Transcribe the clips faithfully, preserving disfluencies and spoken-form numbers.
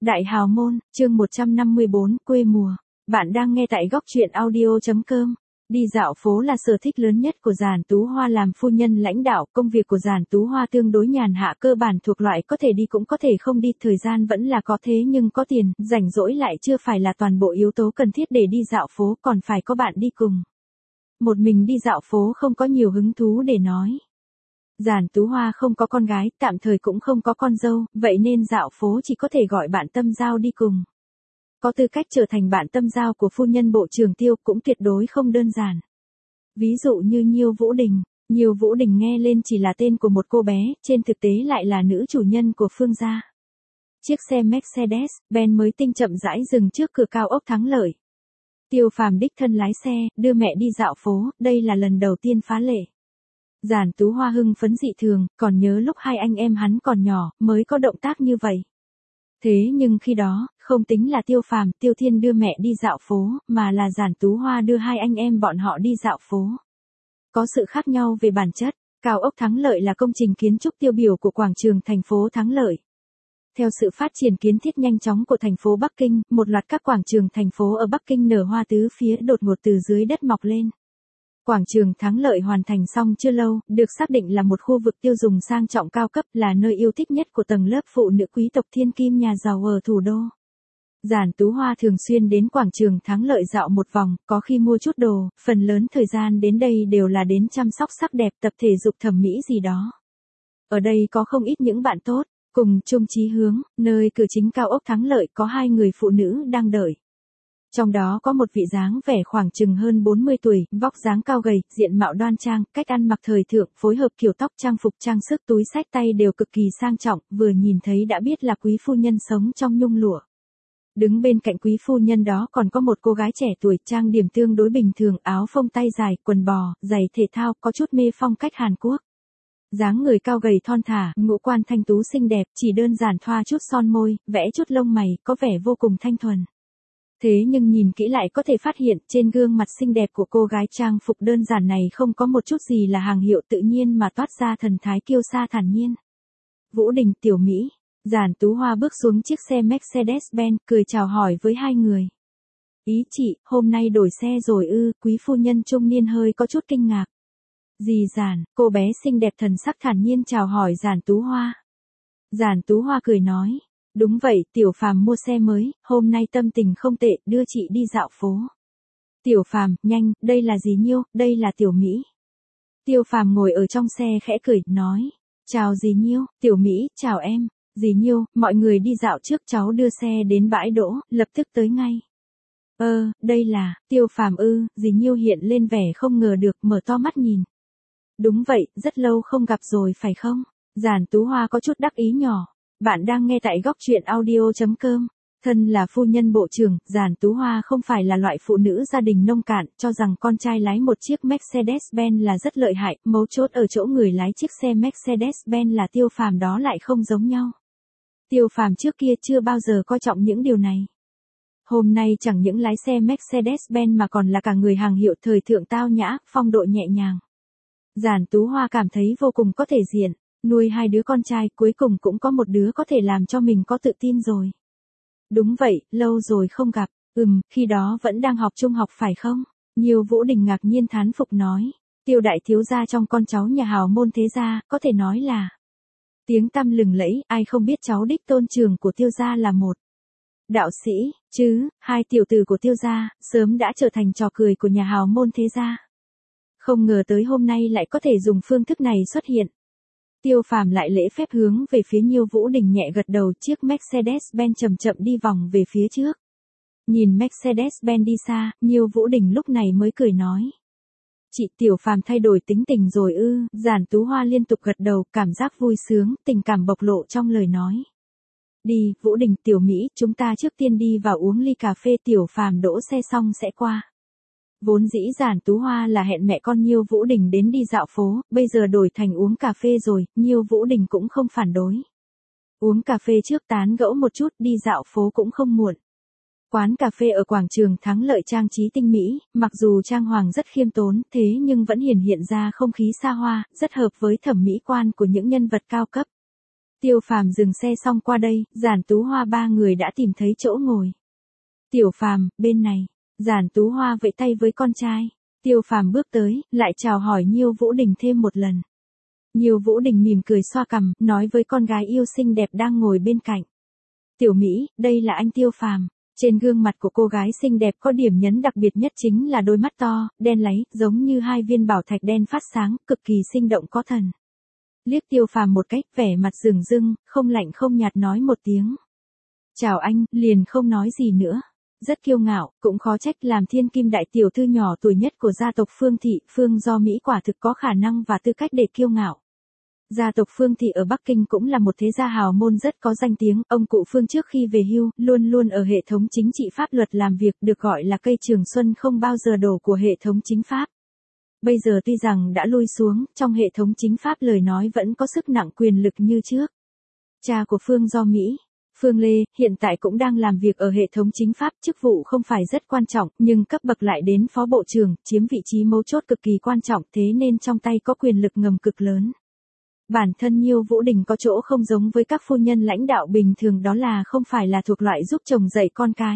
Đại hào môn, chương một trăm năm mươi bốn, quê mùa. Bạn đang nghe tại góc truyện audio chấm com. Đi dạo phố là sở thích lớn nhất của Giản Tú Hoa. Làm phu nhân lãnh đạo, công việc của Giản Tú Hoa tương đối nhàn hạ, cơ bản thuộc loại có thể đi cũng có thể không đi, thời gian vẫn là có, thế nhưng có tiền, rảnh rỗi lại chưa phải là toàn bộ yếu tố cần thiết để đi dạo phố, còn phải có bạn đi cùng. Một mình đi dạo phố không có nhiều hứng thú để nói. Giản Tú Hoa không có con gái, tạm thời cũng không có con dâu, vậy nên dạo phố chỉ có thể gọi bạn tâm giao đi cùng. Có tư cách trở thành bạn tâm giao của phu nhân bộ trưởng Tiêu cũng tuyệt đối không đơn giản. Ví dụ như Nhiêu Vũ Đình. Nhiêu Vũ Đình nghe lên chỉ là tên của một cô bé, trên thực tế lại là nữ chủ nhân của Phương gia. Chiếc xe Mercedes-Benz mới tinh chậm rãi dừng trước cửa cao ốc Thắng Lợi. Tiêu Phàm đích thân lái xe, đưa mẹ đi dạo phố, đây là lần đầu tiên phá lệ. Giản Tú Hoa hưng phấn dị thường, còn nhớ lúc hai anh em hắn còn nhỏ, mới có động tác như vậy. Thế nhưng khi đó, không tính là Tiêu Phàm, Tiêu Thiên đưa mẹ đi dạo phố, mà là Giản Tú Hoa đưa hai anh em bọn họ đi dạo phố. Có sự khác nhau về bản chất, cao ốc Thắng Lợi là công trình kiến trúc tiêu biểu của quảng trường thành phố Thắng Lợi. Theo sự phát triển kiến thiết nhanh chóng của thành phố Bắc Kinh, một loạt các quảng trường thành phố ở Bắc Kinh nở hoa tứ phía đột ngột từ dưới đất mọc lên. Quảng trường Thắng Lợi hoàn thành xong chưa lâu, được xác định là một khu vực tiêu dùng sang trọng cao cấp, là nơi yêu thích nhất của tầng lớp phụ nữ quý tộc thiên kim nhà giàu ở thủ đô. Giản Tú Hoa thường xuyên đến quảng trường Thắng Lợi dạo một vòng, có khi mua chút đồ, phần lớn thời gian đến đây đều là đến chăm sóc sắc đẹp, tập thể dục thẩm mỹ gì đó. Ở đây có không ít những bạn tốt, cùng chung chí hướng, nơi cửa chính cao ốc Thắng Lợi có hai người phụ nữ đang đợi. Trong đó có một vị dáng vẻ khoảng chừng hơn bốn mươi tuổi, vóc dáng cao gầy, diện mạo đoan trang, cách ăn mặc thời thượng, phối hợp kiểu tóc, trang phục, trang sức, túi xách tay đều cực kỳ sang trọng, vừa nhìn thấy đã biết là quý phu nhân sống trong nhung lụa. Đứng bên cạnh quý phu nhân đó còn có một cô gái trẻ tuổi, trang điểm tương đối bình thường, áo phông tay dài, quần bò, giày thể thao, có chút mê phong cách Hàn Quốc. Dáng người cao gầy thon thả, ngũ quan thanh tú xinh đẹp, chỉ đơn giản thoa chút son môi, vẽ chút lông mày, có vẻ vô cùng thanh thuần. Thế nhưng nhìn kỹ lại có thể phát hiện trên gương mặt xinh đẹp của cô gái trang phục đơn giản này không có một chút gì là hàng hiệu, tự nhiên mà toát ra thần thái kiêu sa thản nhiên. Vũ Đình, Tiểu Mỹ. Giản Tú Hoa bước xuống chiếc xe Mercedes-Benz, cười chào hỏi với hai người. Ý chị, hôm nay đổi xe rồi ư? Quý phu nhân trung niên hơi có chút kinh ngạc. Dì Giản, cô bé xinh đẹp thần sắc thản nhiên chào hỏi Giản Tú Hoa. Giản Tú Hoa cười nói. Đúng vậy, Tiểu Phàm mua xe mới, hôm nay tâm tình không tệ, đưa chị đi dạo phố. Tiểu Phàm, nhanh, đây là dì Nhiêu, đây là Tiểu Mỹ. Tiêu Phàm ngồi ở trong xe khẽ cười, nói. Chào dì Nhiêu, Tiểu Mỹ, chào em. Dì Nhiêu, mọi người đi dạo trước, cháu đưa xe đến bãi đỗ, lập tức tới ngay. Ơ, đây là, Tiêu Phàm ư? Dì Nhiêu hiện lên vẻ không ngờ được, mở to mắt nhìn. Đúng vậy, rất lâu không gặp rồi phải không? Giản Tú Hoa có chút đắc ý nhỏ. Bạn đang nghe tại góc truyện audio chấm com. Thân là phu nhân bộ trưởng, Giản Tú Hoa không phải là loại phụ nữ gia đình nông cạn, cho rằng con trai lái một chiếc Mercedes-Benz là rất lợi hại, mấu chốt ở chỗ người lái chiếc xe Mercedes-Benz là Tiêu Phàm đó lại không giống nhau. Tiêu Phàm trước kia chưa bao giờ coi trọng những điều này. Hôm nay chẳng những lái xe Mercedes-Benz mà còn là cả người hàng hiệu thời thượng tao nhã, phong độ nhẹ nhàng. Giản Tú Hoa cảm thấy vô cùng có thể diện. Nuôi hai đứa con trai, cuối cùng cũng có một đứa có thể làm cho mình có tự tin rồi. Đúng vậy, lâu rồi không gặp. Ừm, khi đó vẫn đang học trung học phải không? Nhiêu Vũ Đình ngạc nhiên thán phục nói. Tiêu đại thiếu gia trong con cháu nhà hào môn thế gia, có thể nói là tiếng tăm lừng lẫy, ai không biết cháu đích tôn trưởng của Tiêu gia là một đạo sĩ, chứ, hai tiểu tử của Tiêu gia, sớm đã trở thành trò cười của nhà hào môn thế gia. Không ngờ tới hôm nay lại có thể dùng phương thức này xuất hiện. Tiêu Phàm lại lễ phép hướng về phía Nhiêu Vũ Đình nhẹ gật đầu, chiếc Mercedes-Benz chậm chậm đi vòng về phía trước. Nhìn Mercedes-Benz đi xa, Nhiêu Vũ Đình lúc này mới cười nói. Chị, Tiểu Phàm thay đổi tính tình rồi ư? Giản Tú Hoa liên tục gật đầu, cảm giác vui sướng, tình cảm bộc lộ trong lời nói. Đi, Vũ Đình, Tiểu Mỹ, chúng ta trước tiên đi vào uống ly cà phê, Tiểu Phàm đỗ xe xong sẽ qua. Vốn dĩ Giản Tú Hoa là hẹn mẹ con Nhiêu Vũ Đình đến đi dạo phố, bây giờ đổi thành uống cà phê rồi, Nhiêu Vũ Đình cũng không phản đối. Uống cà phê trước tán gẫu một chút, đi dạo phố cũng không muộn. Quán cà phê ở quảng trường Thắng Lợi trang trí tinh mỹ, mặc dù trang hoàng rất khiêm tốn, thế nhưng vẫn hiển hiện ra không khí xa hoa, rất hợp với thẩm mỹ quan của những nhân vật cao cấp. Tiêu Phàm dừng xe xong qua đây, Giản Tú Hoa ba người đã tìm thấy chỗ ngồi. Tiểu Phàm, bên này. Giản Tú Hoa vẫy tay với con trai. Tiêu Phàm bước tới, lại chào hỏi Nhiêu Vũ Đình thêm một lần. Nhiêu Vũ Đình mỉm cười xoa cằm, nói với con gái yêu xinh đẹp đang ngồi bên cạnh. Tiểu Mỹ, đây là anh Tiêu Phàm. Trên gương mặt của cô gái xinh đẹp có điểm nhấn đặc biệt nhất chính là đôi mắt to, đen láy, giống như hai viên bảo thạch đen phát sáng, cực kỳ sinh động có thần. Liếc Tiêu Phàm một cách, vẻ mặt rừng rưng, không lạnh không nhạt nói một tiếng. Chào anh, liền không nói gì nữa. Rất kiêu ngạo, cũng khó trách làm thiên kim đại tiểu thư nhỏ tuổi nhất của gia tộc Phương Thị, Phương Do Mỹ quả thực có khả năng và tư cách để kiêu ngạo. Gia tộc Phương Thị ở Bắc Kinh cũng là một thế gia hào môn rất có danh tiếng, ông cụ Phương trước khi về hưu, luôn luôn ở hệ thống chính trị pháp luật làm việc, được gọi là cây trường xuân không bao giờ đổ của hệ thống chính pháp. Bây giờ tuy rằng đã lui xuống, trong hệ thống chính pháp lời nói vẫn có sức nặng quyền lực như trước. Cha của Phương Do Mỹ, Phương Lê, hiện tại cũng đang làm việc ở hệ thống chính pháp, chức vụ không phải rất quan trọng, nhưng cấp bậc lại đến phó bộ trưởng, chiếm vị trí mấu chốt cực kỳ quan trọng, thế nên trong tay có quyền lực ngầm cực lớn. Bản thân Nhiêu Vũ Đình có chỗ không giống với các phu nhân lãnh đạo bình thường, đó là không phải là thuộc loại giúp chồng dạy con cái.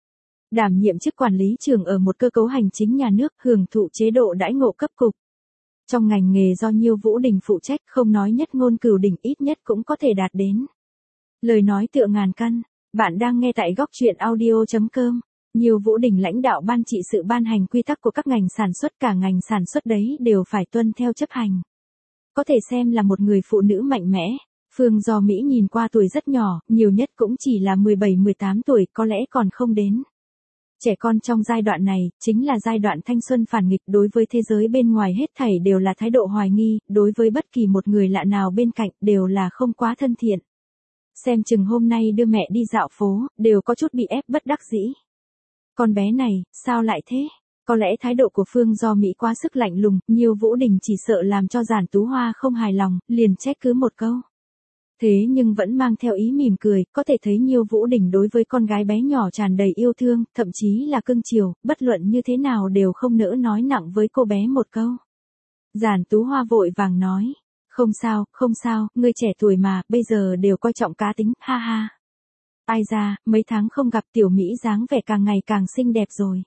Đảm nhiệm chức quản lý trưởng ở một cơ cấu hành chính nhà nước, hưởng thụ chế độ đãi ngộ cấp cục. Trong ngành nghề do Nhiêu Vũ Đình phụ trách, không nói nhất ngôn cửu đỉnh, ít nhất cũng có thể đạt đến. Lời nói tựa ngàn cân. Bạn đang nghe tại góc truyện audio chấm com. Nhiêu Vũ Đình lãnh đạo ban trị sự ban hành quy tắc của các ngành sản xuất, cả ngành sản xuất đấy đều phải tuân theo chấp hành. Có thể xem là một người phụ nữ mạnh mẽ. Phương Do Mỹ nhìn qua tuổi rất nhỏ, nhiều nhất cũng chỉ là mười bảy mười tám tuổi, có lẽ còn không đến. Trẻ con trong giai đoạn này, chính là giai đoạn thanh xuân phản nghịch, đối với thế giới bên ngoài hết thảy đều là thái độ hoài nghi, đối với bất kỳ một người lạ nào bên cạnh đều là không quá thân thiện. Xem chừng hôm nay đưa mẹ đi dạo phố, đều có chút bị ép bất đắc dĩ. Con bé này, sao lại thế? Có lẽ thái độ của Phương Do Mỹ quá sức lạnh lùng, Nhiêu Vũ Đình chỉ sợ làm cho Giản Tú Hoa không hài lòng, liền trách cứ một câu. Thế nhưng vẫn mang theo ý mỉm cười, có thể thấy Nhiêu Vũ Đình đối với con gái bé nhỏ tràn đầy yêu thương, thậm chí là cưng chiều, bất luận như thế nào đều không nỡ nói nặng với cô bé một câu. Giản Tú Hoa vội vàng nói. Không sao, không sao, ngươi trẻ tuổi mà, bây giờ đều coi trọng cá tính, ha ha. Ai ra, mấy tháng không gặp Tiểu Mỹ dáng vẻ càng ngày càng xinh đẹp rồi.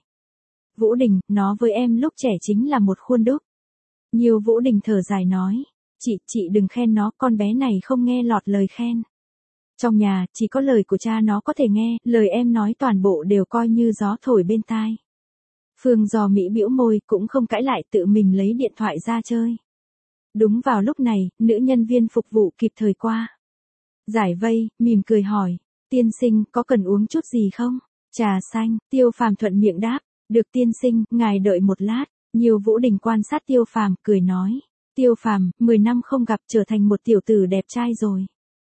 Vũ Đình, nó với em lúc trẻ chính là một khuôn đúc. Nhiêu Vũ Đình thở dài nói. Chị, chị đừng khen nó, con bé này không nghe lọt lời khen. Trong nhà, chỉ có lời của cha nó có thể nghe, lời em nói toàn bộ đều coi như gió thổi bên tai. Phương Do Mỹ bĩu môi, cũng không cãi lại, tự mình lấy điện thoại ra chơi. Đúng vào lúc này, nữ nhân viên phục vụ kịp thời qua. Giải vây, mỉm cười hỏi. Tiên sinh, có cần uống chút gì không? Trà xanh, Tiêu Phàm thuận miệng đáp. Được tiên sinh, ngài đợi một lát. Nhiêu Vũ Đình quan sát Tiêu Phàm, cười nói. Tiêu Phàm, mười năm không gặp, trở thành một tiểu tử đẹp trai rồi.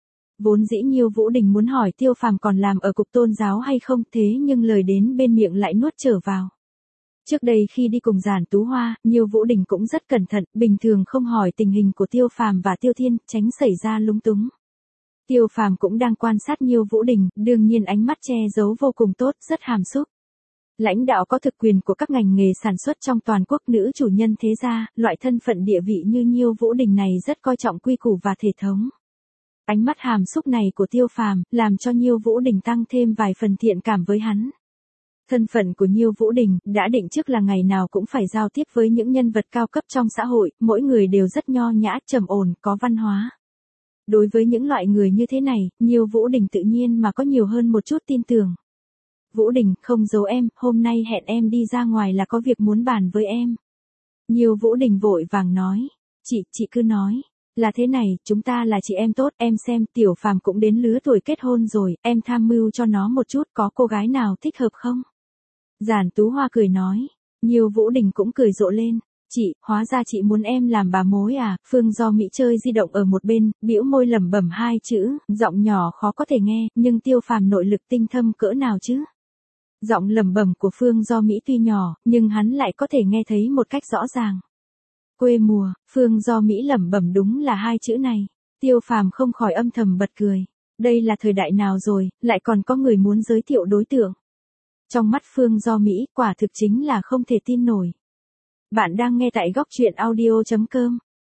Vốn dĩ Nhiêu Vũ Đình muốn hỏi Tiêu Phàm còn làm ở cục tôn giáo hay không, thế nhưng lời đến bên miệng lại nuốt trở vào. Trước đây khi đi cùng Giản Tú Hoa, Nhiêu Vũ Đình cũng rất cẩn thận, bình thường không hỏi tình hình của Tiêu Phàm và Tiêu Thiên, tránh xảy ra lung túng. Tiêu Phàm cũng đang quan sát Nhiêu Vũ Đình, đương nhiên ánh mắt che giấu vô cùng tốt, rất hàm xúc. Lãnh đạo có thực quyền của các ngành nghề sản xuất trong toàn quốc, nữ chủ nhân thế gia, loại thân phận địa vị như Nhiêu Vũ Đình này rất coi trọng quy củ và thể thống. Ánh mắt hàm xúc này của Tiêu Phàm, làm cho Nhiêu Vũ Đình tăng thêm vài phần thiện cảm với hắn. Thân phận của Nhiêu Vũ Đình đã định trước là ngày nào cũng phải giao tiếp với những nhân vật cao cấp trong xã hội, mỗi người đều rất nho nhã, trầm ổn, có văn hóa. Đối với những loại người như thế này, Nhiêu Vũ Đình tự nhiên mà có nhiều hơn một chút tin tưởng. Vũ Đình, không giấu em, hôm nay hẹn em đi ra ngoài là có việc muốn bàn với em. Nhiêu Vũ Đình vội vàng nói. Chị, chị cứ nói. Là thế này, chúng ta là chị em tốt, em xem, Tiểu Phàm cũng đến lứa tuổi kết hôn rồi, em tham mưu cho nó một chút, có cô gái nào thích hợp không? Giản Tú Hoa cười nói. Nhiêu Vũ Đình cũng cười rộ lên. Chị, hóa ra chị muốn em làm bà mối à? Phương Do Mỹ chơi di động ở một bên, bĩu môi lẩm bẩm hai chữ, giọng nhỏ khó có thể nghe, nhưng Tiêu Phàm nội lực tinh thâm cỡ nào chứ? Giọng lẩm bẩm của Phương Do Mỹ tuy nhỏ, nhưng hắn lại có thể nghe thấy một cách rõ ràng. Quê mùa, Phương Do Mỹ lẩm bẩm đúng là hai chữ này. Tiêu Phàm không khỏi âm thầm bật cười. Đây là thời đại nào rồi, lại còn có người muốn giới thiệu đối tượng. Trong mắt Phương Do Mỹ, quả thực chính là không thể tin nổi. Bạn đang nghe tại góc truyện audio chấm com.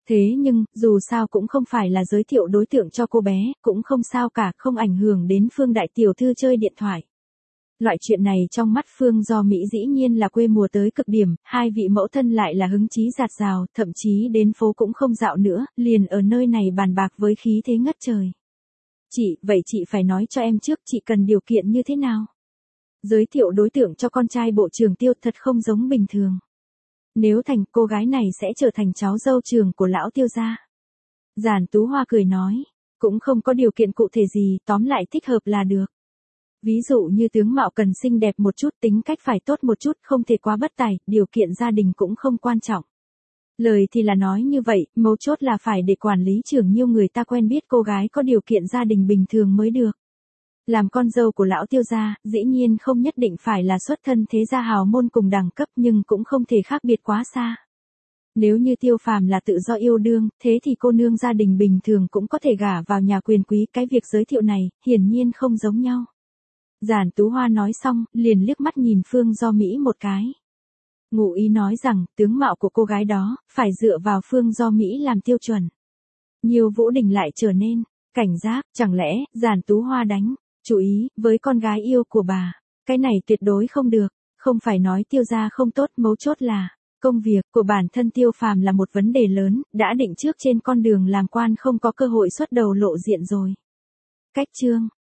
Thế nhưng, dù sao cũng không phải là giới thiệu đối tượng cho cô bé, cũng không sao cả, không ảnh hưởng đến Phương đại tiểu thư chơi điện thoại. Loại chuyện này trong mắt Phương Do Mỹ dĩ nhiên là quê mùa tới cực điểm, hai vị mẫu thân lại là hứng chí dạt dào, thậm chí đến phố cũng không dạo nữa, liền ở nơi này bàn bạc với khí thế ngất trời. Chị, vậy chị phải nói cho em trước chị cần điều kiện như thế nào? Giới thiệu đối tượng cho con trai bộ trưởng Tiêu thật không giống bình thường. Nếu thành cô gái này sẽ trở thành cháu dâu trưởng của lão Tiêu gia. Giản Tú Hoa cười nói, cũng không có điều kiện cụ thể gì, tóm lại thích hợp là được. Ví dụ như tướng mạo cần xinh đẹp một chút, tính cách phải tốt một chút, không thể quá bất tài, điều kiện gia đình cũng không quan trọng. Lời thì là nói như vậy, mấu chốt là phải để quản lý trưởng Nhiêu người ta quen biết cô gái có điều kiện gia đình bình thường mới được. Làm con dâu của lão Tiêu gia, dĩ nhiên không nhất định phải là xuất thân thế gia hào môn cùng đẳng cấp nhưng cũng không thể khác biệt quá xa. Nếu như Tiêu Phàm là tự do yêu đương, thế thì cô nương gia đình bình thường cũng có thể gả vào nhà quyền quý, cái việc giới thiệu này, hiển nhiên không giống nhau. Giản Tú Hoa nói xong, liền liếc mắt nhìn Phương Do Mỹ một cái. Ngụ ý nói rằng, tướng mạo của cô gái đó, phải dựa vào Phương Do Mỹ làm tiêu chuẩn. Nhiêu Vũ Đình lại trở nên, cảnh giác, chẳng lẽ, Giản Tú Hoa đánh, chú ý, với con gái yêu của bà. Cái này tuyệt đối không được, không phải nói Tiêu gia không tốt, mấu chốt là, công việc của bản thân Tiêu Phàm là một vấn đề lớn, đã định trước trên con đường làm quan không có cơ hội xuất đầu lộ diện rồi. Cách chương